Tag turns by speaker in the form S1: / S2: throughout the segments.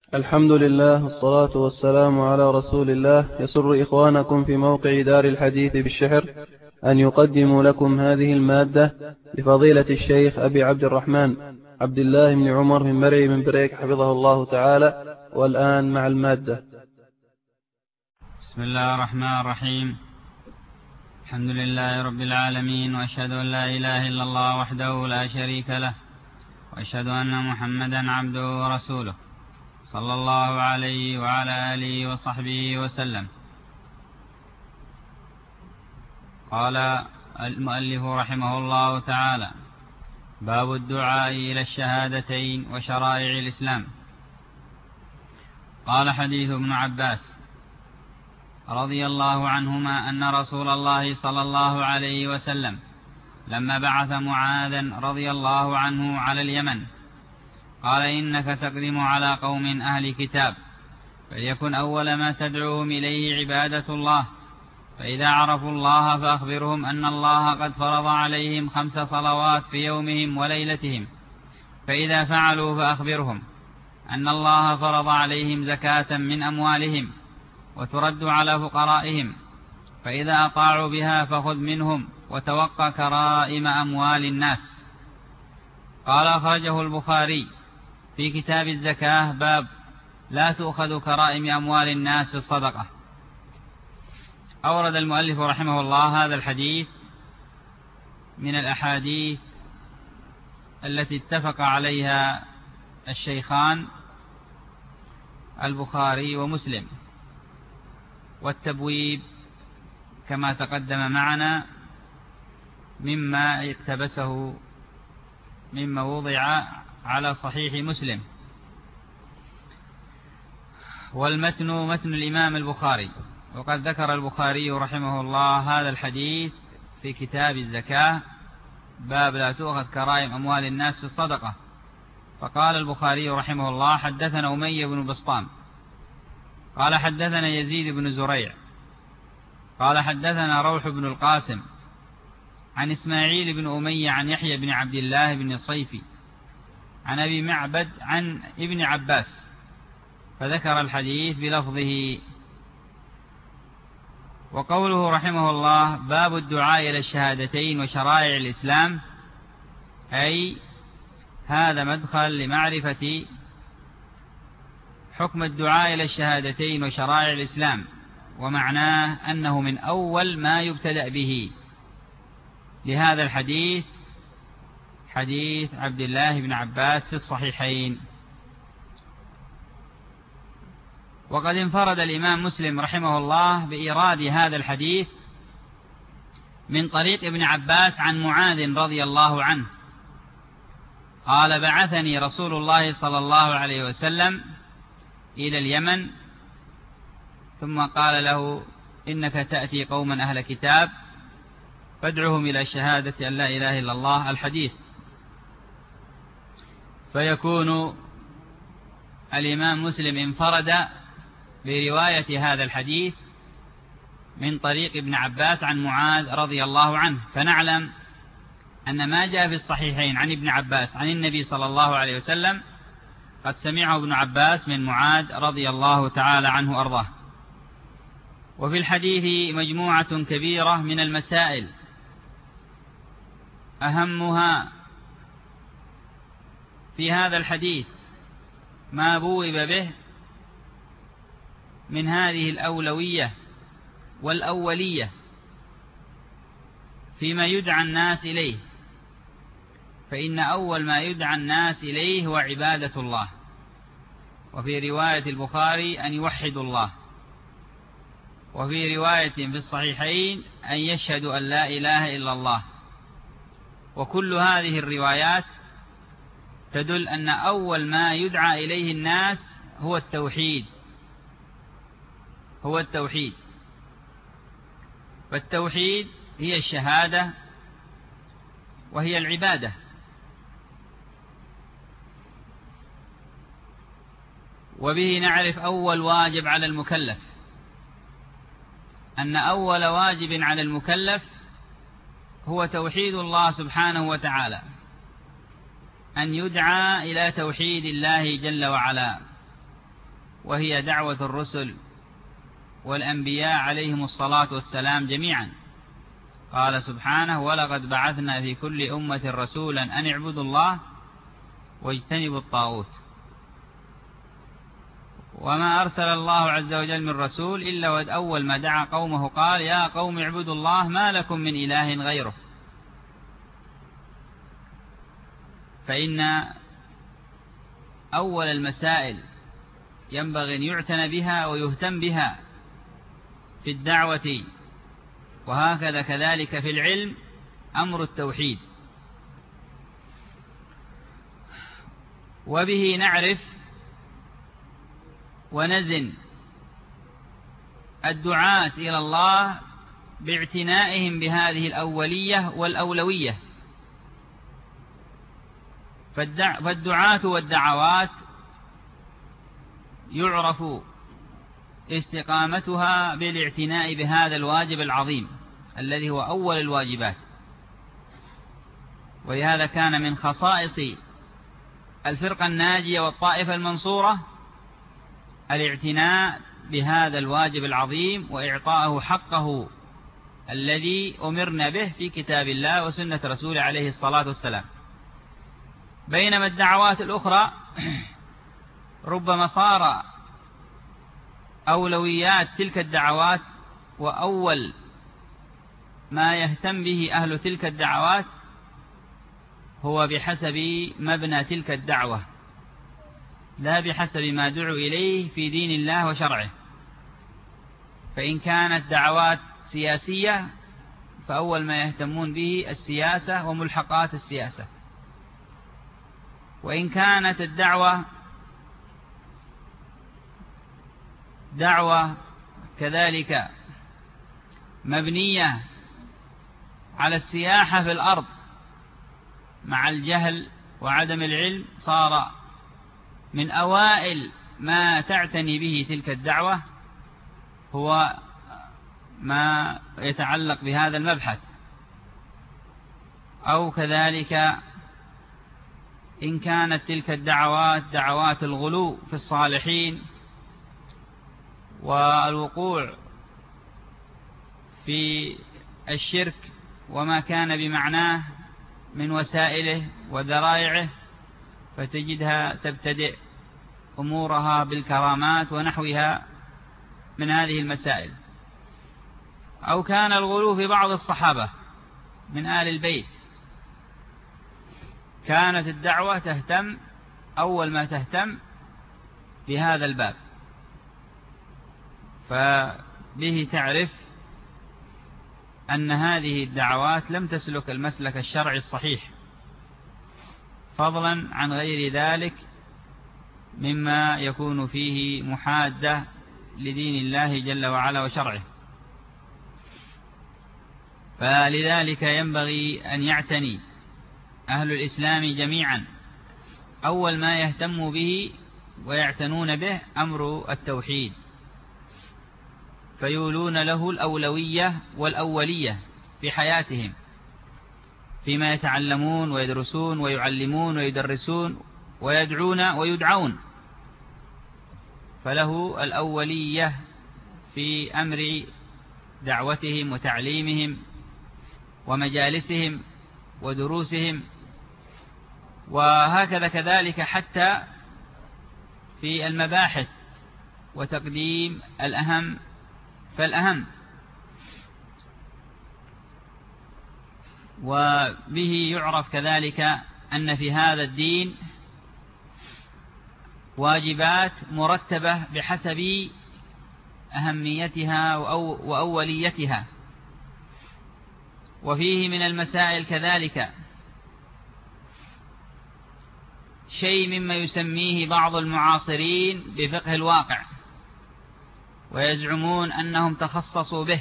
S1: الحمد لله والصلاة والسلام على رسول الله. يسر إخوانكم في موقع دار الحديث بالشحر أن يقدموا لكم هذه المادة لفضيلة الشيخ أبي عبد الرحمن عبد الله بن عمر من مرعي من بريك حفظه الله تعالى. والآن مع المادة.
S2: بسم الله الرحمن الرحيم. الحمد لله رب العالمين، وأشهد أن لا إله إلا الله وحده لا شريك له، وأشهد أن محمدا عبده ورسوله صلى الله عليه وعلى آله وصحبه وسلم. قال المؤلف رحمه الله تعالى: باب الدعاء إلى الشهادتين وشرائع الإسلام. قال حديث ابن عباس رضي الله عنهما أن رسول الله صلى الله عليه وسلم لما بعث معاذا رضي الله عنه على اليمن قال: إنك تقدم على قوم أهل كتاب، فليكن أول ما تدعوهم إليه عبادة الله، فإذا عرفوا الله فأخبرهم أن الله قد فرض عليهم 5 صلوات في يومهم وليلتهم، فإذا فعلوا فأخبرهم أن الله فرض عليهم زكاة من أموالهم وترد على فقرائهم، فإذا أطاعوا بها فخذ منهم وتوقى كرائم أموال الناس. قال: أخرجه البخاري في كتاب الزكاة باب لا تؤخذ كرائم أموال الناس في الصدقة. أورد المؤلف رحمه الله هذا الحديث من الأحاديث التي اتفق عليها الشيخان البخاري ومسلم، والتبويب كما تقدم معنا مما اقتبسه مما وضع على صحيح مسلم، والمتن متن الإمام البخاري. وقد ذكر البخاري رحمه الله هذا الحديث في كتاب الزكاة باب لا تؤخذ كرائم أموال الناس في الصدقة. فقال البخاري رحمه الله: حدثنا أمية بن بسطام قال حدثنا يزيد بن زريع قال حدثنا روح بن القاسم عن إسماعيل بن أمية عن يحيى بن عبد الله بن الصيفي عن أبي معبد عن ابن عباس، فذكر الحديث بلفظه. وقوله رحمه الله: باب الدعاء إلى الشهادتين وشرائع الإسلام، أي هذا مدخل لمعرفة حكم الدعاء إلى الشهادتين وشرائع الإسلام، ومعناه أنه من أول ما يبتدأ به. لهذا الحديث حديث عبد الله بن عباس في الصحيحين. وقد انفرد الإمام مسلم رحمه الله بإيراد هذا الحديث من طريق ابن عباس عن معاذ رضي الله عنه قال: بعثني رسول الله صلى الله عليه وسلم إلى اليمن، ثم قال له: إنك تأتي قوما أهل كتاب فادعهم إلى شهادة أن لا إله إلا الله. الحديث. فيكون الإمام مسلم انفرد برواية هذا الحديث من طريق ابن عباس عن معاذ رضي الله عنه، فنعلم أن ما جاء في الصحيحين عن ابن عباس عن النبي صلى الله عليه وسلم قد سمعه ابن عباس من معاذ رضي الله تعالى عنه أرضاه. وفي الحديث مجموعة كبيرة من المسائل، أهمها في هذا الحديث ما بوب به من هذه الأولوية والأولية فيما يدعى الناس إليه، فإن أول ما يدعى الناس إليه هو عبادة الله، وفي رواية البخاري أن يوحدوا الله، وفي رواية في الصحيحين أن يشهدوا أن لا إله إلا الله. وكل هذه الروايات تدل أن أول ما يدعى إليه الناس هو التوحيد، فالتوحيد هي الشهادة وهي العبادة. وبه نعرف أول واجب على المكلف، أن أول واجب على المكلف هو توحيد الله سبحانه وتعالى، أن يدعى إلى توحيد الله جل وعلا، وهي دعوة الرسل والأنبياء عليهم الصلاة والسلام جميعا. قال سبحانه: ولقد بعثنا في كل أمة رسولا أن اعبدوا الله واجتنبوا الطاغوت. وما أرسل الله عز وجل من رسول إلا وأول ما دعا قومه قال: يا قوم اعبدوا الله ما لكم من إله غيره. فإن أول المسائل ينبغي أن يعتنى بها ويهتم بها في الدعوة، وهكذا كذلك في العلم، أمر التوحيد. وبه نعرف ونزن الدعاة إلى الله باعتنائهم بهذه الأولية والأولوية. فالدعاة والدعوات يعرف استقامتها بالاعتناء بهذا الواجب العظيم الذي هو أول الواجبات. ولهذا كان من خصائص الفرقة الناجية والطائفة المنصورة الاعتناء بهذا الواجب العظيم وإعطاءه حقه الذي أمرنا به في كتاب الله وسنة رسوله عليه الصلاة والسلام. بينما الدعوات الأخرى ربما صار أولويات تلك الدعوات وأول ما يهتم به أهل تلك الدعوات هو بحسب مبنى تلك الدعوة، لا بحسب ما دعوا إليه في دين الله وشرعه. فإن كانت دعوات سياسية فأول ما يهتمون به السياسة وملحقات السياسة. وإن كانت الدعوة دعوة كذلك مبنية على السياحة في الأرض مع الجهل وعدم العلم، صار من أوائل ما تعتني به تلك الدعوة هو ما يتعلق بهذا المبحث. أو كذلك إن كانت تلك الدعوات دعوات الغلو في الصالحين والوقوع في الشرك وما كان بمعناه من وسائله وذرائعه، فتجدها تبتدئ أمورها بالكرامات ونحوها من هذه المسائل. أو كان الغلو في بعض الصحابة من آل البيت، كانت الدعوة تهتم أول ما تهتم بهذا الباب. فبه تعرف أن هذه الدعوات لم تسلك المسلك الشرعي الصحيح، فضلا عن غير ذلك مما يكون فيه محادة لدين الله جل وعلا وشرعه. فلذلك ينبغي أن يعتني أهل الإسلام جميعا أول ما يهتم به ويعتنون به أمر التوحيد، فيولون له الأولوية والأولية في حياتهم فيما يتعلمون ويدرسون ويعلمون ويدرسون ويدعون ويدعون، فله الأولية في أمر دعوتهم وتعليمهم ومجالسهم ودروسهم. وهكذا كذلك حتى في المباحث وتقديم الأهم فالأهم. وبه يعرف كذلك أن في هذا الدين واجبات مرتبة بحسب أهميتها وأوليتها. وفيه من المسائل كذلك شيء مما يسميه بعض المعاصرين بفقه الواقع، ويزعمون أنهم تخصصوا به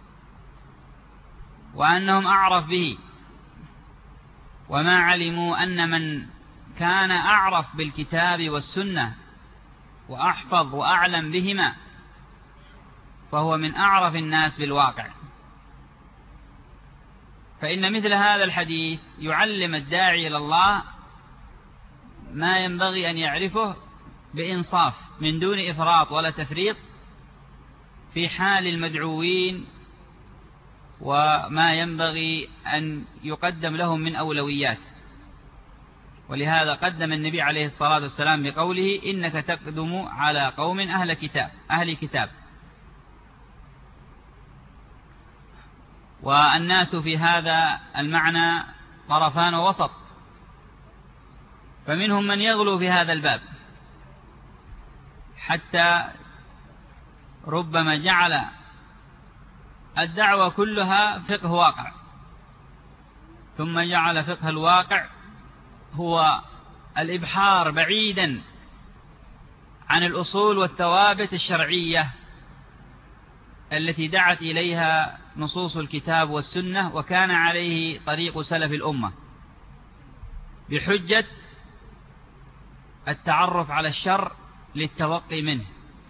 S2: وأنهم أعرف به، وما علموا أن من كان أعرف بالكتاب والسنة وأحفظ وأعلم بهما فهو من أعرف الناس بالواقع. فإن مثل هذا الحديث يعلم الداعي إلى الله ما ينبغي أن يعرفه بإنصاف، من دون إفراط ولا تفريط في حال المدعوين وما ينبغي أن يقدم لهم من أولويات. ولهذا قدم النبي عليه الصلاة والسلام بقوله إنك تقدم على قوم أهل كتاب. والناس في هذا المعنى طرفان ووسط، فمنهم من يغلو في هذا الباب حتى ربما جعل الدعوة كلها فقه واقع، ثم جعل فقه الواقع هو الإبحار بعيدا عن الأصول والثوابت الشرعية التي دعت إليها نصوص الكتاب والسنة وكان عليه طريق سلف الأمة، بحجة التعرف على الشر للتوقي منه،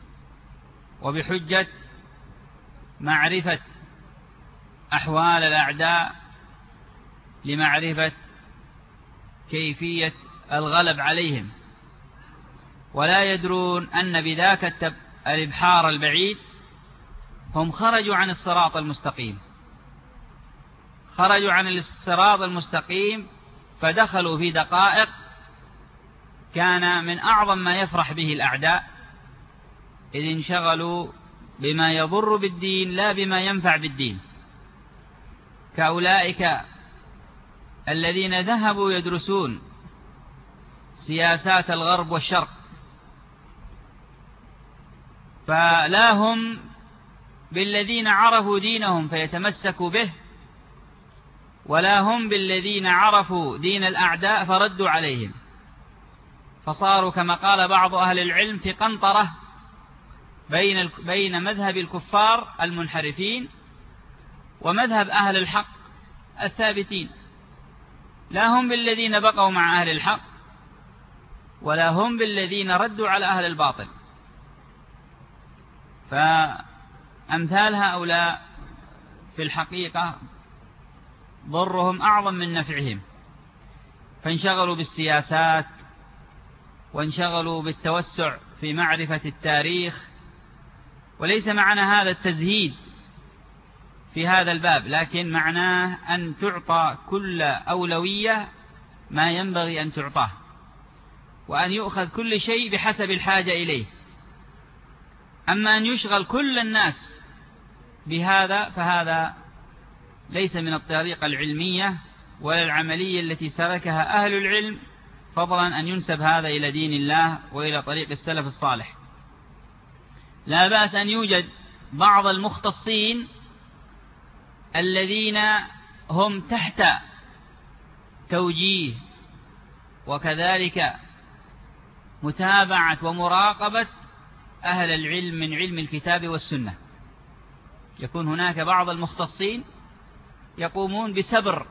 S2: وبحجة معرفة أحوال الأعداء لمعرفة كيفية الغلب عليهم، ولا يدرون أن بذاك الإبحار البعيد هم خرجوا عن الصراط المستقيم، خرجوا عن الصراط المستقيم فدخلوا في دقائق كان من أعظم ما يفرح به الأعداء، إذ انشغلوا بما يضر بالدين لا بما ينفع بالدين، كأولئك الذين ذهبوا يدرسون سياسات الغرب والشرق، فلا هم بالذين عرفوا دينهم فيتمسكوا به، ولا هم بالذين عرفوا دين الأعداء فردوا عليهم، فصاروا كما قال بعض أهل العلم في قنطرة بين مذهب الكفار المنحرفين ومذهب أهل الحق الثابتين، لا هم بالذين بقوا مع أهل الحق ولا هم بالذين ردوا على أهل الباطل. فأمثال هؤلاء في الحقيقة ضرهم أعظم من نفعهم، فانشغلوا بالسياسات وانشغلوا بالتوسع في معرفة التاريخ، وليس معنى هذا التزهيد في هذا الباب، لكن معناه أن تعطى كل أولوية ما ينبغي أن تعطاه، وأن يؤخذ كل شيء بحسب الحاجة إليه. أما أن يشغل كل الناس بهذا فهذا ليس من الطريقة العلمية ولا العملية التي سلكها أهل العلم، فضلا أن ينسب هذا إلى دين الله وإلى طريق السلف الصالح. لا بأس أن يوجد بعض المختصين الذين هم تحت توجيه وكذلك متابعة ومراقبة أهل العلم من علم الكتاب والسنة. يكون هناك بعض المختصين يقومون بسبر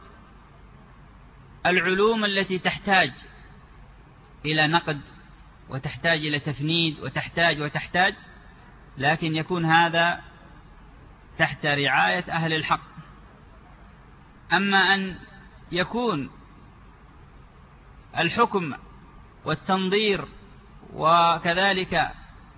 S2: العلوم التي تحتاج إلى نقد وتحتاج إلى تفنيد وتحتاج، لكن يكون هذا تحت رعاية أهل الحق. أما أن يكون الحكم والتنظير وكذلك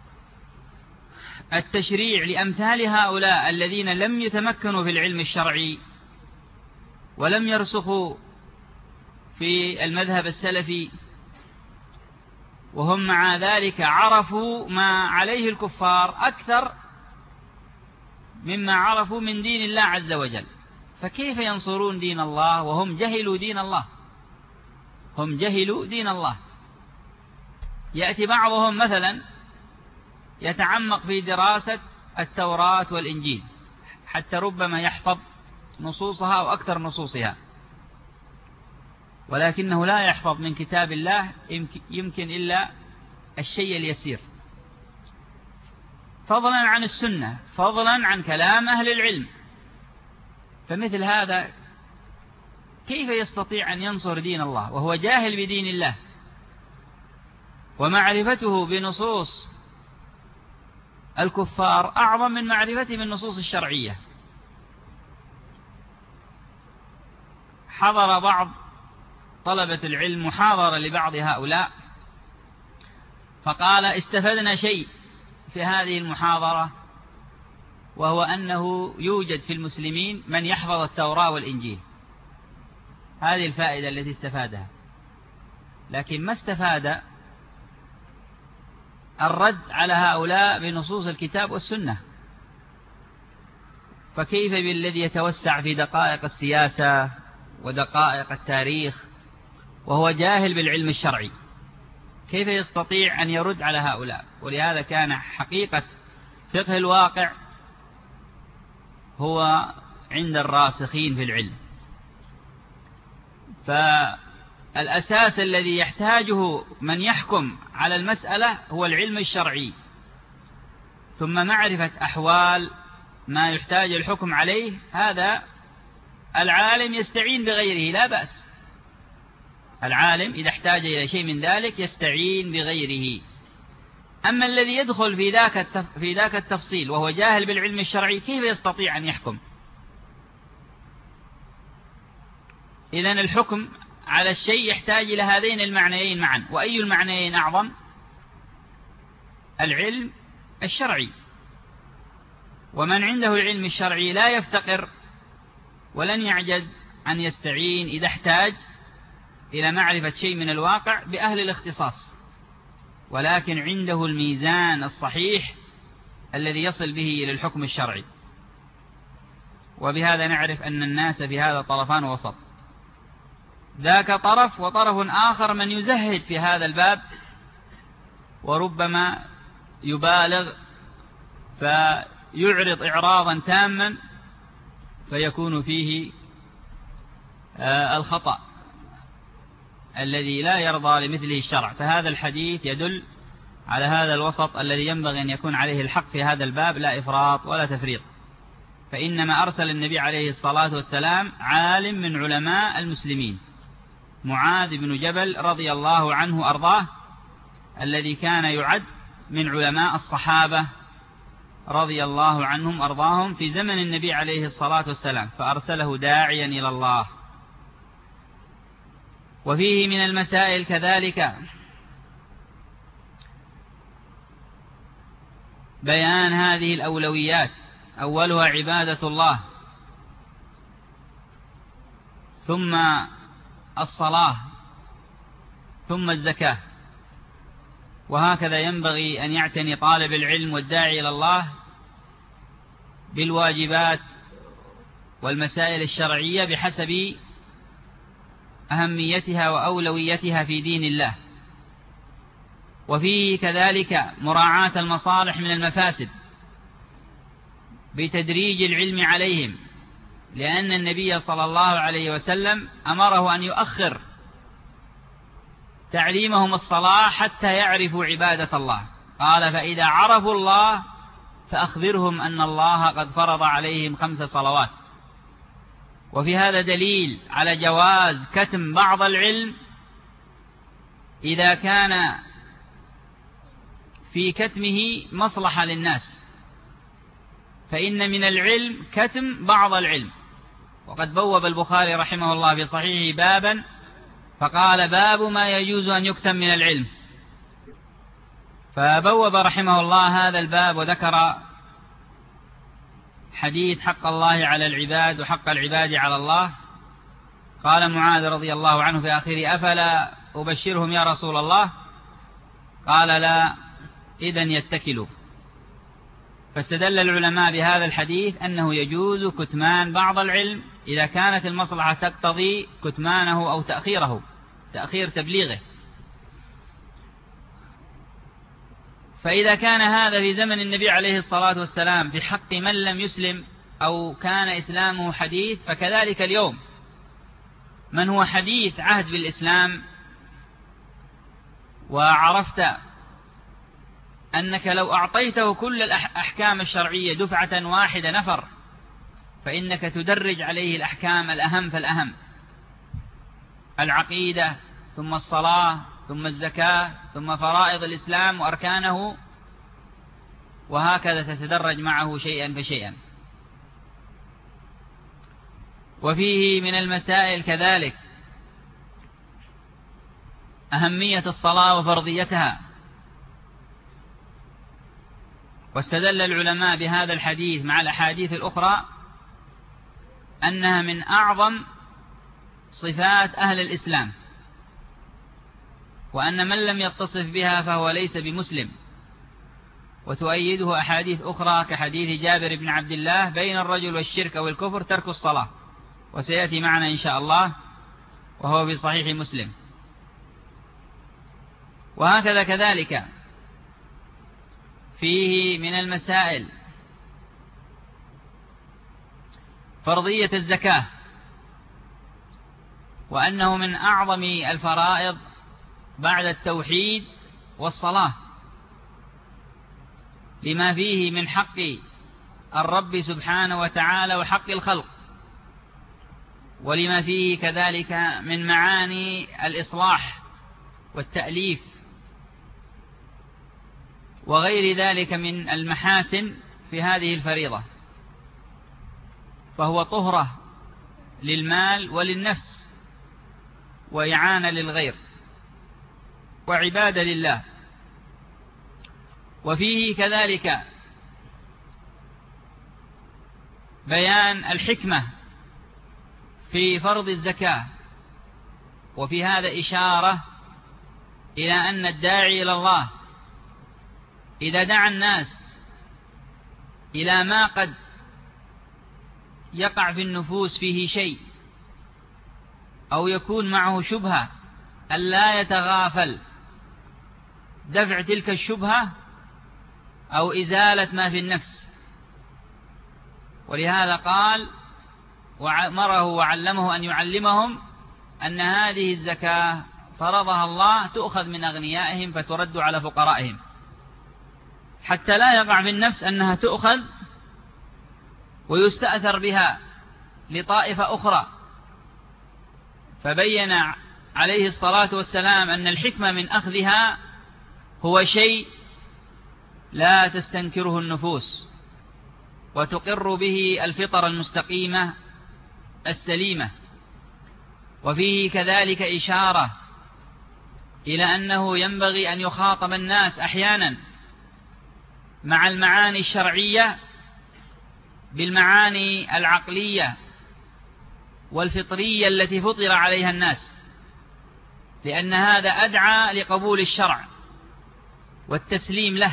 S2: التشريع لأمثال هؤلاء الذين لم يتمكنوا في العلم الشرعي ولم يرسخوا في المذهب السلفي، وهم مع ذلك عرفوا ما عليه الكفار أكثر مما عرفوا من دين الله عز وجل، فكيف ينصرون دين الله وهم جهلوا دين الله؟ هم جهلوا دين الله. يأتي بعضهم مثلا يتعمق في دراسة التوراة والإنجيل حتى ربما يحفظ نصوصها أو أكثر نصوصها، ولكنه لا يحفظ من كتاب الله يمكن إلا الشيء اليسير، فضلا عن السنة، فضلا عن كلام أهل العلم. فمثل هذا كيف يستطيع أن ينصر دين الله وهو جاهل بدين الله؟ ومعرفته بنصوص الكفار أعظم من معرفته بالنصوص الشرعية. حضر بعض طلبة العلم محاضرة لبعض هؤلاء، فقال: استفدنا شيء في هذه المحاضرة، وهو أنه يوجد في المسلمين من يحفظ التوراة والإنجيل. هذه الفائدة التي استفادها، لكن ما استفاد الرد على هؤلاء بنصوص الكتاب والسنة. فكيف بالذي يتوسع في دقائق السياسة ودقائق التاريخ وهو جاهل بالعلم الشرعي؟ كيف يستطيع أن يرد على هؤلاء؟ ولهذا كان حقيقة فقه الواقع هو عند الراسخين في العلم. فالأساس الذي يحتاجه من يحكم على المسألة هو العلم الشرعي، ثم معرفة أحوال ما يحتاج الحكم عليه. هذا العالم يستعين بغيره لا بأس، العالم إذا احتاج إلى شيء من ذلك يستعين بغيره. أما الذي يدخل في ذاك التفصيل وهو جاهل بالعلم الشرعي كيف يستطيع أن يحكم؟ إذن الحكم على الشيء يحتاج إلى هذين المعنيين معا. وأي المعنيين أعظم؟ العلم الشرعي. ومن عنده العلم الشرعي لا يفتقر ولن يعجز أن يستعين إذا احتاج إلى معرفة شيء من الواقع بأهل الاختصاص، ولكن عنده الميزان الصحيح الذي يصل به إلى الحكم الشرعي. وبهذا نعرف أن الناس في هذا طرفان وسط، ذاك طرف وطرف آخر من يزهد في هذا الباب وربما يبالغ فيعرض إعراضا تاما فيكون فيه الخطأ الذي لا يرضى لمثله الشرع. فهذا الحديث يدل على هذا الوسط الذي ينبغي أن يكون عليه الحق في هذا الباب، لا إفراط ولا تفريط. فإنما أرسل النبي عليه الصلاة والسلام عالم من علماء المسلمين، معاذ بن جبل رضي الله عنه أرضاه، الذي كان يعد من علماء الصحابة رضي الله عنهم أرضاهم في زمن النبي عليه الصلاة والسلام، فأرسله داعيا إلى الله. وفيه من المسائل كذلك بيان هذه الأولويات، أولها عبادة الله، ثم الصلاة، ثم الزكاة. وهكذا ينبغي أن يعتني طالب العلم والداعي إلى الله بالواجبات والمسائل الشرعية بحسب أهميتها وأولويتها في دين الله. وفيه كذلك مراعاة المصالح من المفاسد بتدريج العلم عليهم، لأن النبي صلى الله عليه وسلم أمره أن يؤخر تعليمهم الصلاة حتى يعرفوا عبادة الله. قال: فإذا عرفوا الله فأخبرهم أن الله قد فرض عليهم 5 صلوات. وفي هذا دليل على جواز كتم بعض العلم إذا كان في كتمه مصلحة للناس، فإن من العلم كتم بعض العلم. وقد بوب البخاري رحمه الله في صحيحه بابا فقال: باب ما يجوز أن يكتم من العلم. فبوب رحمه الله هذا الباب وذكر حديث حق الله على العباد وحق العباد على الله. قال معاذ رضي الله عنه في آخره: أفلا أبشرهم يا رسول الله؟ قال: لا، إذن يتكلوا. فاستدل العلماء بهذا الحديث أنه يجوز كتمان بعض العلم إذا كانت المصلحة تقتضي كتمانه أو تأخير تبليغه. فإذا كان هذا في زمن النبي عليه الصلاة والسلام في حق من لم يسلم أو كان إسلامه حديث، فكذلك اليوم من هو حديث عهد بالإسلام وعرفت أنك لو أعطيته كل الأحكام الشرعية دفعة واحدة نفر، فإنك تدرج عليه الأحكام الأهم فالأهم: العقيدة، ثم الصلاة، ثم الزكاة، ثم فرائض الإسلام وأركانه، وهكذا تتدرج معه شيئا فشيئا. وفيه من المسائل كذلك أهمية الصلاة وفرضيتها، واستدل العلماء بهذا الحديث مع الأحاديث الأخرى أنها من أعظم صفات أهل الإسلام، وأن من لم يتصف بها فهو ليس بمسلم. وتؤيده أحاديث أخرى كحديث جابر بن عبد الله: بين الرجل والشرك والكفر ترك الصلاة، وسيأتي معنا إن شاء الله، وهو في صحيح مسلم. وهكذا كذلك فيه من المسائل فرضية الزكاة، وأنه من أعظم الفرائض بعد التوحيد والصلاة، لما فيه من حق الرب سبحانه وتعالى وحق الخلق، ولما فيه كذلك من معاني الإصلاح والتأليف وغير ذلك من المحاسن في هذه الفريضة. فهو طهرة للمال وللنفس، وإعانة للغير، وعبادة لله. وفيه كذلك بيان الحكمة في فرض الزكاة، وفي هذا إشارة إلى أن الداعي إلى الله إذا دعا الناس إلى ما قد يقع في النفوس فيه شيء أو يكون معه شبهة، ألا يتغافل دفع تلك الشبهة أو إزالة ما في النفس. ولهذا قال وأمره وعلمه أن يعلمهم أن هذه الزكاة فرضها الله تؤخذ من أغنيائهم فترد على فقرائهم، حتى لا يقع في النفس أنها تؤخذ ويستأثر بها لطائفة أخرى. فبين عليه الصلاة والسلام أن الحكمة من أخذها هو شيء لا تستنكره النفوس، وتقر به الفطر المستقيمة السليمة. وفيه كذلك إشارة إلى أنه ينبغي أن يخاطب الناس أحيانا مع المعاني الشرعية بالمعاني العقلية والفطرية التي فطر عليها الناس، لأن هذا أدعى لقبول الشرع والتسليم له.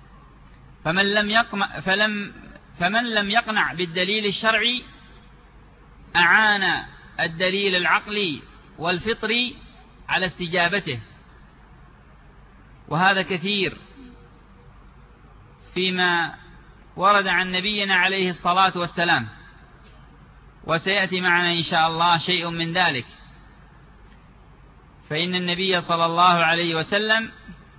S2: فمن لم يقنع بالدليل الشرعي أعان الدليل العقلي والفطري على استجابته. وهذا كثير فيما ورد عن نبينا عليه الصلاة والسلام، وسيأتي معنا إن شاء الله شيء من ذلك. فإن النبي صلى الله عليه وسلم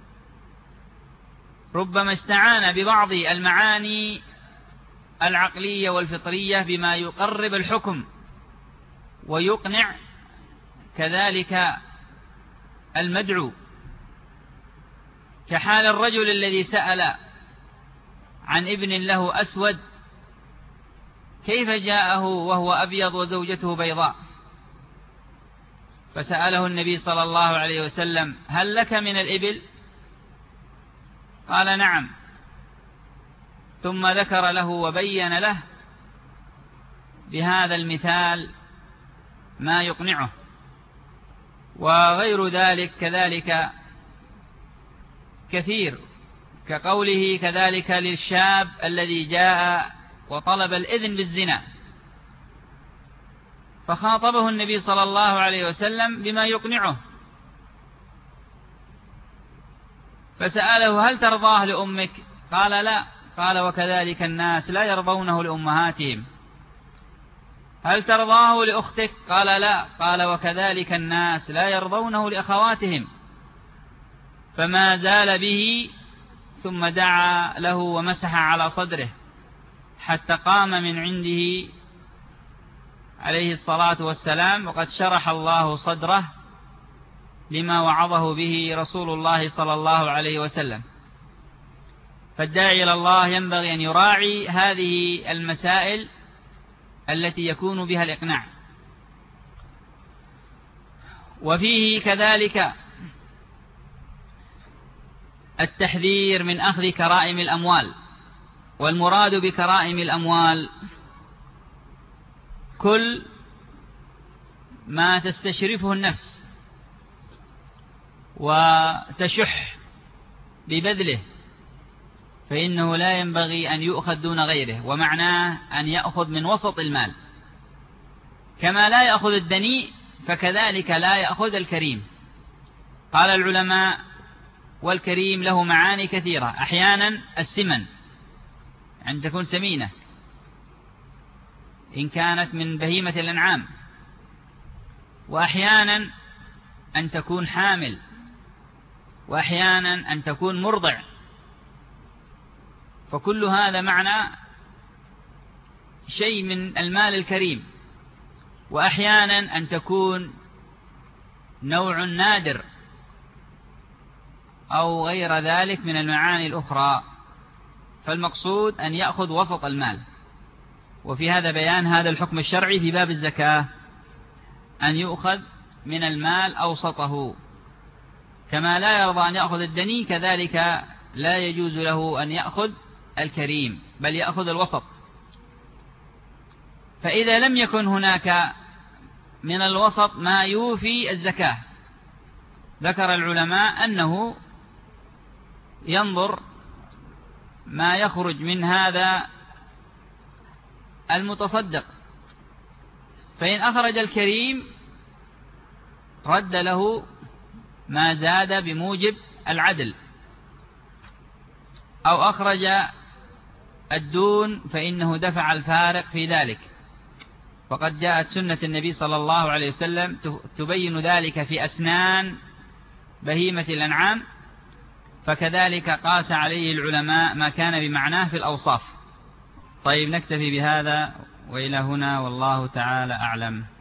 S2: ربما استعان ببعض المعاني العقلية والفطرية بما يقرب الحكم ويقنع كذلك المدعو، كحال الرجل الذي سأل عن ابن له أسود كيف جاءه وهو أبيض وزوجته بيضاء، فسأله النبي صلى الله عليه وسلم: هل لك من الإبل؟ قال: نعم. ثم ذكر له وبين له بهذا المثال ما يقنعه. وغير ذلك كذلك كثير، كقوله كذلك للشاب الذي جاء وطلب الإذن بالزنا، فخاطبه النبي صلى الله عليه وسلم بما يقنعه، فسأله: هل ترضاه لأمك؟ قال: لا. قال: وكذلك الناس لا يرضونه لأمهاتهم. هل ترضاه لأختك؟ قال: لا. قال: وكذلك الناس لا يرضونه لأخواتهم. فما زال به، ثم دعا له ومسح على صدره حتى قام من عنده عليه الصلاة والسلام، وقد شرح الله صدره لما وعظه به رسول الله صلى الله عليه وسلم. فالداعي إلى الله ينبغي أن يراعي هذه المسائل التي يكون بها الإقناع. وفيه كذلك التحذير من أخذ كرائم الأموال والمراد بكرائم الأموال كل ما تستشرفه النفس وتشح ببذله، فإنه لا ينبغي أن يؤخذ دون غيره، ومعناه أن يأخذ من وسط المال، كما لا يأخذ الدنيء فكذلك لا يأخذ الكريم. قال العلماء: والكريم له معاني كثيرة. أحيانا السمن، أن تكون سمينة إن كانت من بهيمة الأنعام، وأحيانا أن تكون حامل، وأحيانا أن تكون مرضع، فكل هذا معنى شيء من المال الكريم. وأحيانا أن تكون نوع نادر أو غير ذلك من المعاني الأخرى، فالمقصود أن يأخذ وسط المال. وفي هذا بيان هذا الحكم الشرعي في باب الزكاة، أن يؤخذ من المال أوسطه، كما لا يرضى أن يأخذ الدني كذلك لا يجوز له أن يأخذ الكريم، بل يأخذ الوسط. فإذا لم يكن هناك من الوسط ما يوفي الزكاة، ذكر العلماء أنه ينظر ما يخرج من هذا المتصدق، فإن أخرج الكريم رد له ما زاد بموجب العدل، أو أخرج الدون فإنه دفع الفارق في ذلك. وقد جاءت سنة النبي صلى الله عليه وسلم تبين ذلك في أسنان بهيمة الأنعام، فكذلك قاس عليه العلماء ما كان بمعناه في الأوصاف. طيب، نكتفي بهذا وإلى هنا، والله تعالى أعلم.